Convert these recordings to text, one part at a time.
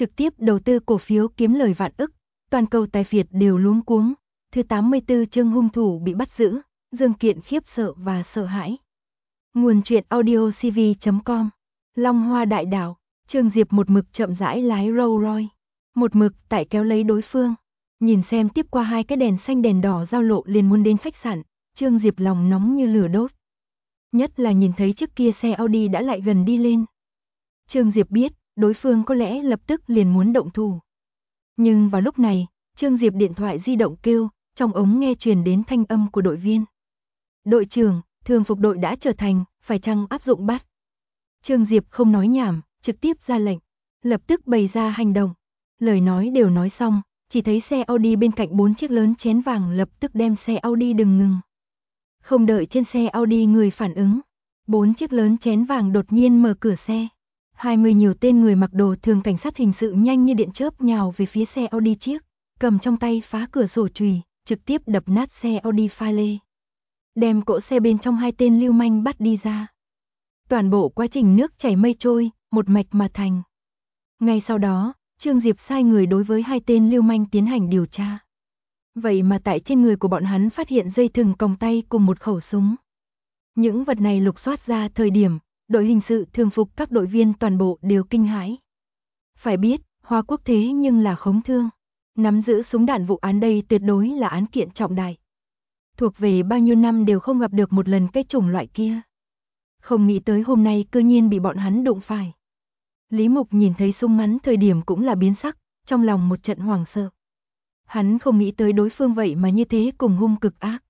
trực tiếp đầu tư cổ phiếu kiếm lời vạn ức, toàn cầu tài phiệt đều luống cuống. Thứ 84 chương hung thủ bị bắt giữ, Dương Kiện khiếp sợ và sợ hãi. Nguồn truyện audiocv.com. Long Hoa Đại Đảo, Trương Diệp một mực chậm rãi lái Rolls Royce, một mực tại kéo lấy đối phương. Nhìn xem tiếp qua hai cái đèn xanh đèn đỏ giao lộ liền muốn đến khách sạn, Trương Diệp lòng nóng như lửa đốt. Nhất là nhìn thấy chiếc kia xe Audi đã lại gần đi lên. Trương Diệp biết, đối phương có lẽ lập tức liền muốn động thủ. Nhưng vào lúc này, Trương Diệp điện thoại di động kêu, trong ống nghe truyền đến thanh âm của đội viên. Đội trưởng, thường phục đội đã trở thành, phải chăng áp dụng bắt? Trương Diệp không nói nhảm, trực tiếp ra lệnh, lập tức bày ra hành động. Lời nói đều nói xong, chỉ thấy xe Audi bên cạnh 4 chiếc lớn chén vàng lập tức đem xe Audi đừng ngừng. Không đợi trên xe Audi người phản ứng, 4 chiếc lớn chén vàng đột nhiên mở cửa xe. 20 nhiều tên người mặc đồ thường cảnh sát hình sự nhanh như điện chớp nhào về phía xe Audi chiếc, cầm trong tay phá cửa sổ chùy, trực tiếp đập nát xe Audi pha lê. Đem cỗ xe bên trong hai tên lưu manh bắt đi ra. Toàn bộ quá trình nước chảy mây trôi, một mạch mà thành. Ngay sau đó, Trương Diệp sai người đối với hai tên lưu manh tiến hành điều tra. Vậy mà tại trên người của bọn hắn phát hiện dây thừng còng tay cùng một khẩu súng. Những vật này lục soát ra thời điểm, đội hình sự thường phục các đội viên toàn bộ đều kinh hãi. Phải biết, Hoa Quốc thế nhưng là khống thương. Nắm giữ súng đạn vụ án đây tuyệt đối là án kiện trọng đại. Thuộc về bao nhiêu năm đều không gặp được một lần cái chủng loại kia. Không nghĩ tới hôm nay cơ nhiên bị bọn hắn đụng phải. Lý Mục nhìn thấy súng ngắn thời điểm cũng là biến sắc, trong lòng một trận hoảng sợ. Hắn không nghĩ tới đối phương vậy mà như thế cùng hung cực ác.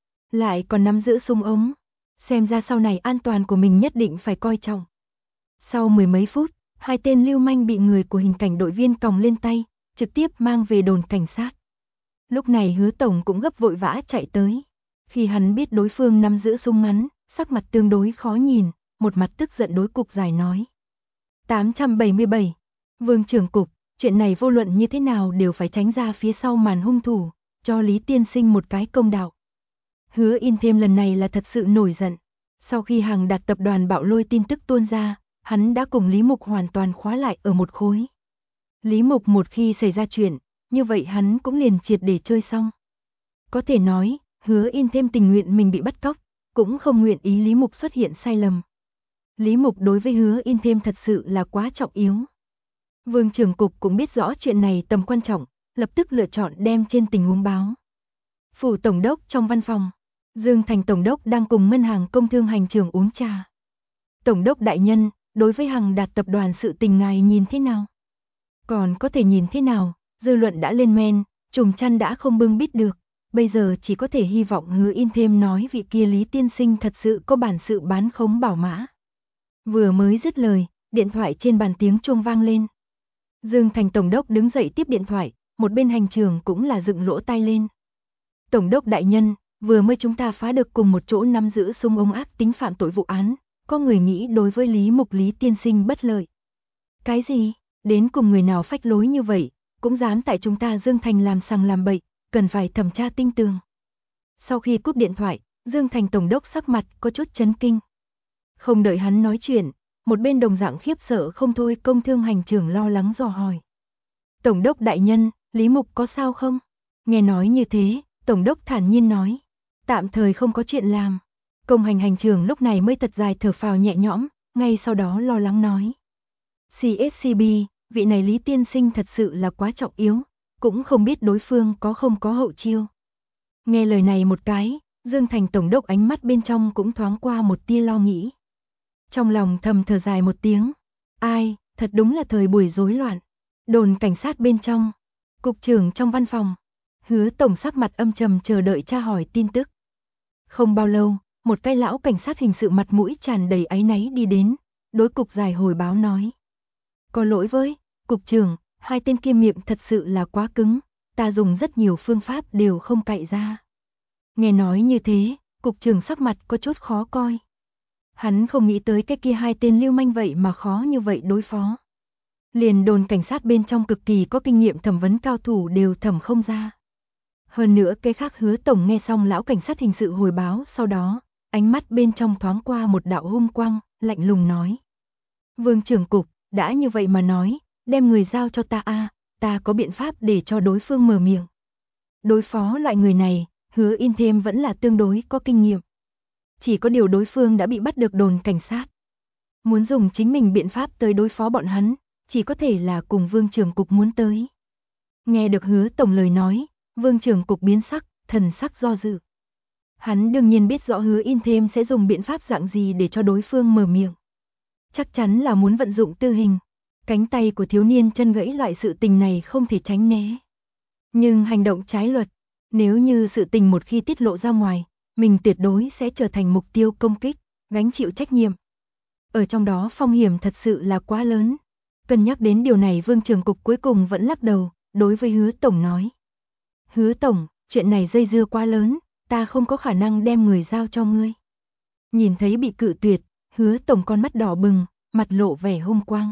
Lại còn nắm giữ súng ống. Xem ra sau này an toàn của mình nhất định phải coi trọng. Sau mười mấy phút, hai tên lưu manh bị người của hình cảnh đội viên còng lên tay, trực tiếp mang về đồn cảnh sát. Lúc này Hứa Tổng cũng gấp vội vã chạy tới. Khi hắn biết đối phương nắm giữ súng ngắn, sắc mặt tương đối khó nhìn, một mặt tức giận đối cục giải nói. 877. Vương trưởng cục, chuyện này vô luận như thế nào đều phải tránh ra phía sau màn hung thủ, cho Lý tiên sinh một cái công đạo. Hứa In Thêm lần này là thật sự nổi giận. Sau khi Hằng Đạt tập đoàn bạo lôi tin tức tuôn ra, hắn đã cùng Lý Mục hoàn toàn khóa lại ở một khối. Lý Mục một khi xảy ra chuyện, như vậy hắn cũng liền triệt để chơi xong. Có thể nói, Hứa In Thêm tình nguyện mình bị bắt cóc, cũng không nguyện ý Lý Mục xuất hiện sai lầm. Lý Mục đối với Hứa In Thêm thật sự là quá trọng yếu. Vương trưởng cục cũng biết rõ chuyện này tầm quan trọng, lập tức lựa chọn đem trên tình huống báo. Phủ tổng đốc trong văn phòng, Dương Thành tổng đốc đang cùng ngân hàng công thương hành trưởng uống trà. Tổng đốc đại nhân, đối với Hằng Đạt tập đoàn sự tình ngài nhìn thế nào? Còn có thể nhìn thế nào, dư luận đã lên men, trùm chăn đã không bưng bít được, bây giờ chỉ có thể hy vọng Hứa In Thêm nói vị kia Lý tiên sinh thật sự có bản sự bán khống bảo mã. Vừa mới dứt lời, điện thoại trên bàn tiếng chuông vang lên. Dương Thành tổng đốc đứng dậy tiếp điện thoại, một bên hành trưởng cũng là dựng lỗ tai lên. Tổng đốc đại nhân, vừa mới chúng ta phá được cùng một chỗ nắm giữ súng ống ác tính phạm tội vụ án, có người nghĩ đối với Lý Mục Lý tiên sinh bất lợi. Cái gì? Đến cùng người nào phách lối như vậy, cũng dám tại chúng ta Dương Thành làm sằng làm bậy, cần phải thẩm tra tinh tường. Sau khi cúp điện thoại, Dương Thành tổng đốc sắc mặt có chút chấn kinh. Không đợi hắn nói chuyện, một bên đồng dạng khiếp sợ không thôi công thương hành trưởng lo lắng dò hỏi. Tổng đốc đại nhân, Lý Mục có sao không? Nghe nói như thế, tổng đốc thản nhiên nói. Tạm thời không có chuyện làm. Công hành hành trưởng lúc này mới thật dài thở phào nhẹ nhõm, ngay sau đó lo lắng nói. CSCB, vị này Lý tiên sinh thật sự là quá trọng yếu, cũng không biết đối phương có không có hậu chiêu. Nghe lời này một cái, Dương Thành tổng đốc ánh mắt bên trong cũng thoáng qua một tia lo nghĩ. Trong lòng thầm thở dài một tiếng. Ai, thật đúng là thời buổi rối loạn. Đồn cảnh sát bên trong, cục trưởng trong văn phòng, Hứa tổng sắc mặt âm trầm chờ đợi tra hỏi tin tức. Không bao lâu, một cái lão cảnh sát hình sự mặt mũi tràn đầy áy náy đi đến, đối cục giải hồi báo nói. Có lỗi với, cục trưởng, hai tên kia miệng thật sự là quá cứng, ta dùng rất nhiều phương pháp đều không cạy ra. Nghe nói như thế, cục trưởng sắc mặt có chút khó coi. Hắn không nghĩ tới cái kia hai tên lưu manh vậy mà khó như vậy đối phó. Liền đồn cảnh sát bên trong cực kỳ có kinh nghiệm thẩm vấn cao thủ đều thẩm không ra. Hơn nữa cái khác Hứa tổng nghe xong lão cảnh sát hình sự hồi báo sau đó, ánh mắt bên trong thoáng qua một đạo hung quang, lạnh lùng nói. Vương trưởng cục, đã như vậy mà nói, đem người giao cho ta a, ta có biện pháp để cho đối phương mở miệng. Đối phó loại người này, Hứa In Thêm vẫn là tương đối có kinh nghiệm. Chỉ có điều đối phương đã bị bắt được đồn cảnh sát. Muốn dùng chính mình biện pháp tới đối phó bọn hắn, chỉ có thể là cùng Vương trưởng cục muốn tới. Nghe được Hứa tổng lời nói, Vương trưởng cục biến sắc, thần sắc do dự. Hắn đương nhiên biết rõ Hứa In Thêm sẽ dùng biện pháp dạng gì để cho đối phương mở miệng. Chắc chắn là muốn vận dụng tư hình. Cánh tay của thiếu niên chân gãy loại sự tình này không thể tránh né. Nhưng hành động trái luật, nếu như sự tình một khi tiết lộ ra ngoài, mình tuyệt đối sẽ trở thành mục tiêu công kích, gánh chịu trách nhiệm. Ở trong đó phong hiểm thật sự là quá lớn. Cân nhắc đến điều này Vương trưởng cục cuối cùng vẫn lắc đầu, đối với Hứa tổng nói. Hứa tổng, chuyện này dây dưa quá lớn, ta không có khả năng đem người giao cho ngươi. Nhìn thấy bị cự tuyệt, Hứa tổng con mắt đỏ bừng, mặt lộ vẻ hung quang.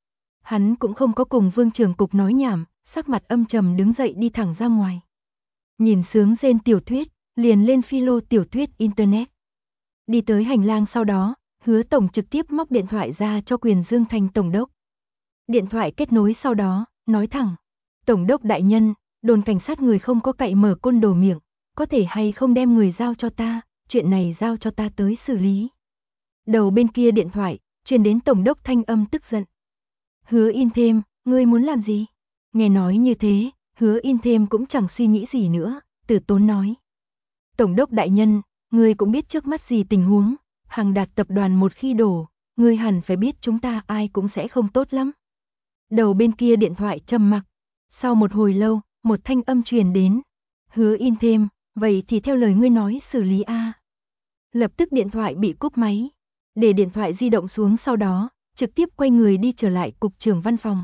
Hắn cũng không có cùng Vương trưởng cục nói nhảm, sắc mặt âm trầm đứng dậy đi thẳng ra ngoài. Nhìn sướng rên tiểu thuyết, liền lên philo tiểu thuyết internet. Đi tới hành lang sau đó, Hứa tổng trực tiếp móc điện thoại ra cho Quyền Dương Thành tổng đốc. Điện thoại kết nối sau đó, nói thẳng. Tổng đốc đại nhân, đồn cảnh sát người không có cậy mở côn đồ miệng, có thể hay không đem người giao cho ta, chuyện này giao cho ta tới xử lý. Đầu bên kia điện thoại, truyền đến tổng đốc thanh âm tức giận. Hứa In Thêm, ngươi muốn làm gì? Nghe nói như thế, Hứa In Thêm cũng chẳng suy nghĩ gì nữa, từ tốn nói. Tổng đốc đại nhân, ngươi cũng biết trước mắt gì tình huống, Hằng Đạt tập đoàn một khi đổ, ngươi hẳn phải biết chúng ta ai cũng sẽ không tốt lắm. Đầu bên kia điện thoại trầm mặc, sau một hồi lâu, một thanh âm truyền đến. Hứa In Thêm, vậy thì theo lời ngươi nói xử lý a. Lập tức điện thoại bị cúp máy, để điện thoại di động xuống sau đó, trực tiếp quay người đi trở lại cục trưởng văn phòng.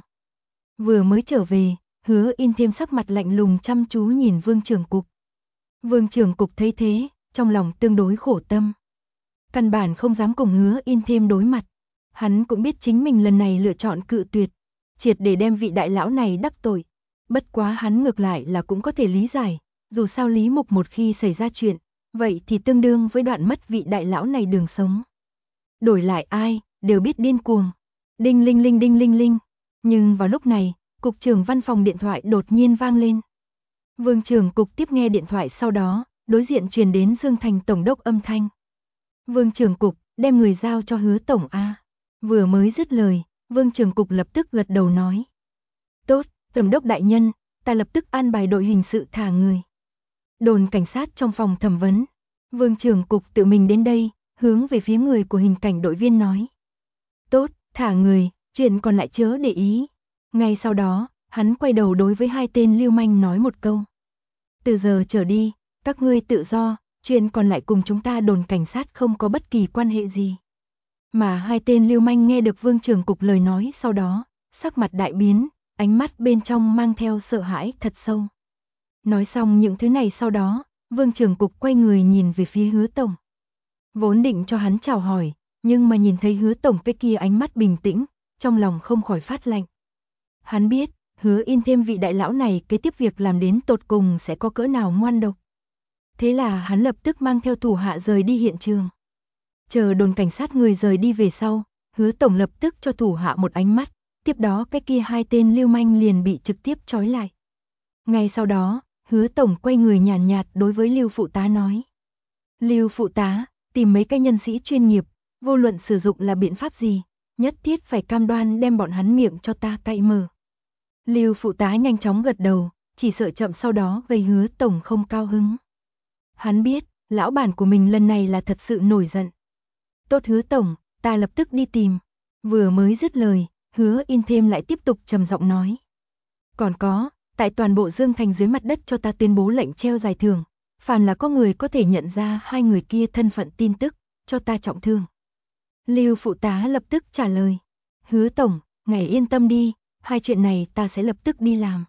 Vừa mới trở về, Hứa In Thêm sắc mặt lạnh lùng chăm chú nhìn Vương trưởng cục. Vương trưởng cục thấy thế, trong lòng tương đối khổ tâm. Căn bản không dám cùng Hứa In Thêm đối mặt. Hắn cũng biết chính mình lần này lựa chọn cự tuyệt, triệt để đem vị đại lão này đắc tội. Bất quá hắn ngược lại là cũng có thể lý giải, dù sao Lý Mục một khi xảy ra chuyện, vậy thì tương đương với đoạn mất vị đại lão này đường sống. Đổi lại ai, đều biết điên cuồng. Đinh linh linh đinh linh linh. Nhưng vào lúc này, cục trưởng văn phòng điện thoại đột nhiên vang lên. Vương trưởng cục tiếp nghe điện thoại sau đó, đối diện truyền đến Dương Thành tổng đốc âm thanh. Vương trưởng cục, đem người giao cho Hứa tổng a. Vừa mới dứt lời, Vương trưởng cục lập tức gật đầu nói. Tốt, tổng đốc đại nhân, ta lập tức an bài đội hình sự thả người. Đồn cảnh sát trong phòng thẩm vấn. Vương trưởng cục tự mình đến đây, hướng về phía người của hình cảnh đội viên nói. Tốt, thả người, chuyện còn lại chớ để ý. Ngay sau đó, hắn quay đầu đối với hai tên lưu manh nói một câu. Từ giờ trở đi, các ngươi tự do, chuyện còn lại cùng chúng ta đồn cảnh sát không có bất kỳ quan hệ gì. Mà hai tên lưu manh nghe được Vương trưởng cục lời nói sau đó, sắc mặt đại biến, ánh mắt bên trong mang theo sợ hãi thật sâu. Nói xong những thứ này sau đó, Vương trưởng cục quay người nhìn về phía Hứa tổng. Vốn định cho hắn chào hỏi, nhưng mà nhìn thấy Hứa tổng cái kia ánh mắt bình tĩnh, trong lòng không khỏi phát lạnh. Hắn biết, Hứa In Thêm vị đại lão này kế tiếp việc làm đến tột cùng sẽ có cỡ nào ngoan độc. Thế là hắn lập tức mang theo thủ hạ rời đi hiện trường. Chờ đồn cảnh sát người rời đi về sau, Hứa tổng lập tức cho thủ hạ một ánh mắt, tiếp đó cái kia hai tên lưu manh liền bị trực tiếp trói lại. Ngay sau đó, Hứa tổng quay người nhàn nhạt đối với Lưu phụ tá nói. Lưu phụ tá, tìm mấy cái nhân sĩ chuyên nghiệp, vô luận sử dụng là biện pháp gì, nhất thiết phải cam đoan đem bọn hắn miệng cho ta cậy mở. Lưu phụ tá nhanh chóng gật đầu, chỉ sợ chậm sau đó gây Hứa tổng không cao hứng. Hắn biết, lão bản của mình lần này là thật sự nổi giận. Tốt Hứa tổng, ta lập tức đi tìm. Vừa mới dứt lời, Hứa In Thêm lại tiếp tục trầm giọng nói. Còn có, tại toàn bộ Dương Thành dưới mặt đất cho ta tuyên bố lệnh treo giải thưởng. Phàm là có người có thể nhận ra hai người kia thân phận tin tức, cho ta trọng thương. Lưu phụ tá lập tức trả lời. Hứa tổng, ngài yên tâm đi, hai chuyện này ta sẽ lập tức đi làm.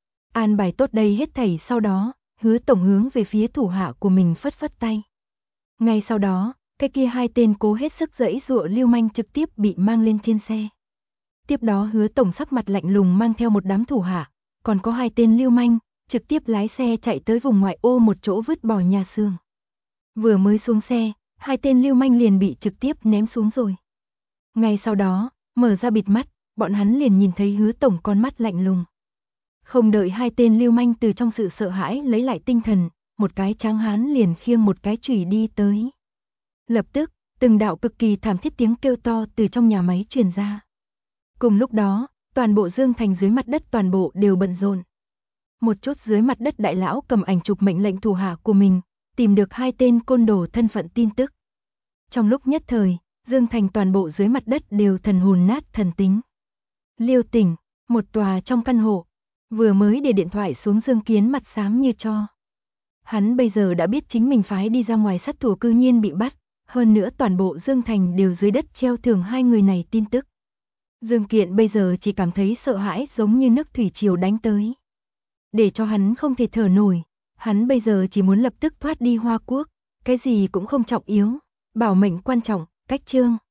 An bài tốt đây hết thảy sau đó, Hứa tổng hướng về phía thủ hạ của mình phất phất tay. Ngay sau đó, cái kia hai tên cố hết sức giãy giụa lưu manh trực tiếp bị mang lên trên xe. Tiếp đó Hứa tổng sắc mặt lạnh lùng mang theo một đám thủ hạ, còn có hai tên lưu manh, trực tiếp lái xe chạy tới vùng ngoại ô một chỗ vứt bỏ nhà xưởng. Vừa mới xuống xe, hai tên lưu manh liền bị trực tiếp ném xuống rồi. Ngay sau đó, mở ra bịt mắt, bọn hắn liền nhìn thấy Hứa tổng con mắt lạnh lùng. Không đợi hai tên lưu manh từ trong sự sợ hãi lấy lại tinh thần, một cái tráng hán liền khiêng một cái chùy đi tới. Lập tức, từng đạo cực kỳ thảm thiết tiếng kêu to từ trong nhà máy truyền ra. Cùng lúc đó, toàn bộ Dương Thành dưới mặt đất toàn bộ đều bận rộn. Một chút dưới mặt đất đại lão cầm ảnh chụp mệnh lệnh thủ hạ của mình, tìm được hai tên côn đồ thân phận tin tức. Trong lúc nhất thời, Dương Thành toàn bộ dưới mặt đất đều thần hồn nát thần tính. Liêu Tỉnh, một tòa trong căn hộ, vừa mới để điện thoại xuống Dương Kiến mặt xám như tro. Hắn bây giờ đã biết chính mình phái đi ra ngoài sát thủ cư nhiên bị bắt, hơn nữa toàn bộ Dương Thành đều dưới đất treo thưởng hai người này tin tức. Dương Kiện bây giờ chỉ cảm thấy sợ hãi giống như nước thủy triều đánh tới. Để cho hắn không thể thở nổi, hắn bây giờ chỉ muốn lập tức thoát đi Hoa Quốc, cái gì cũng không trọng yếu, bảo mệnh quan trọng, cách chương.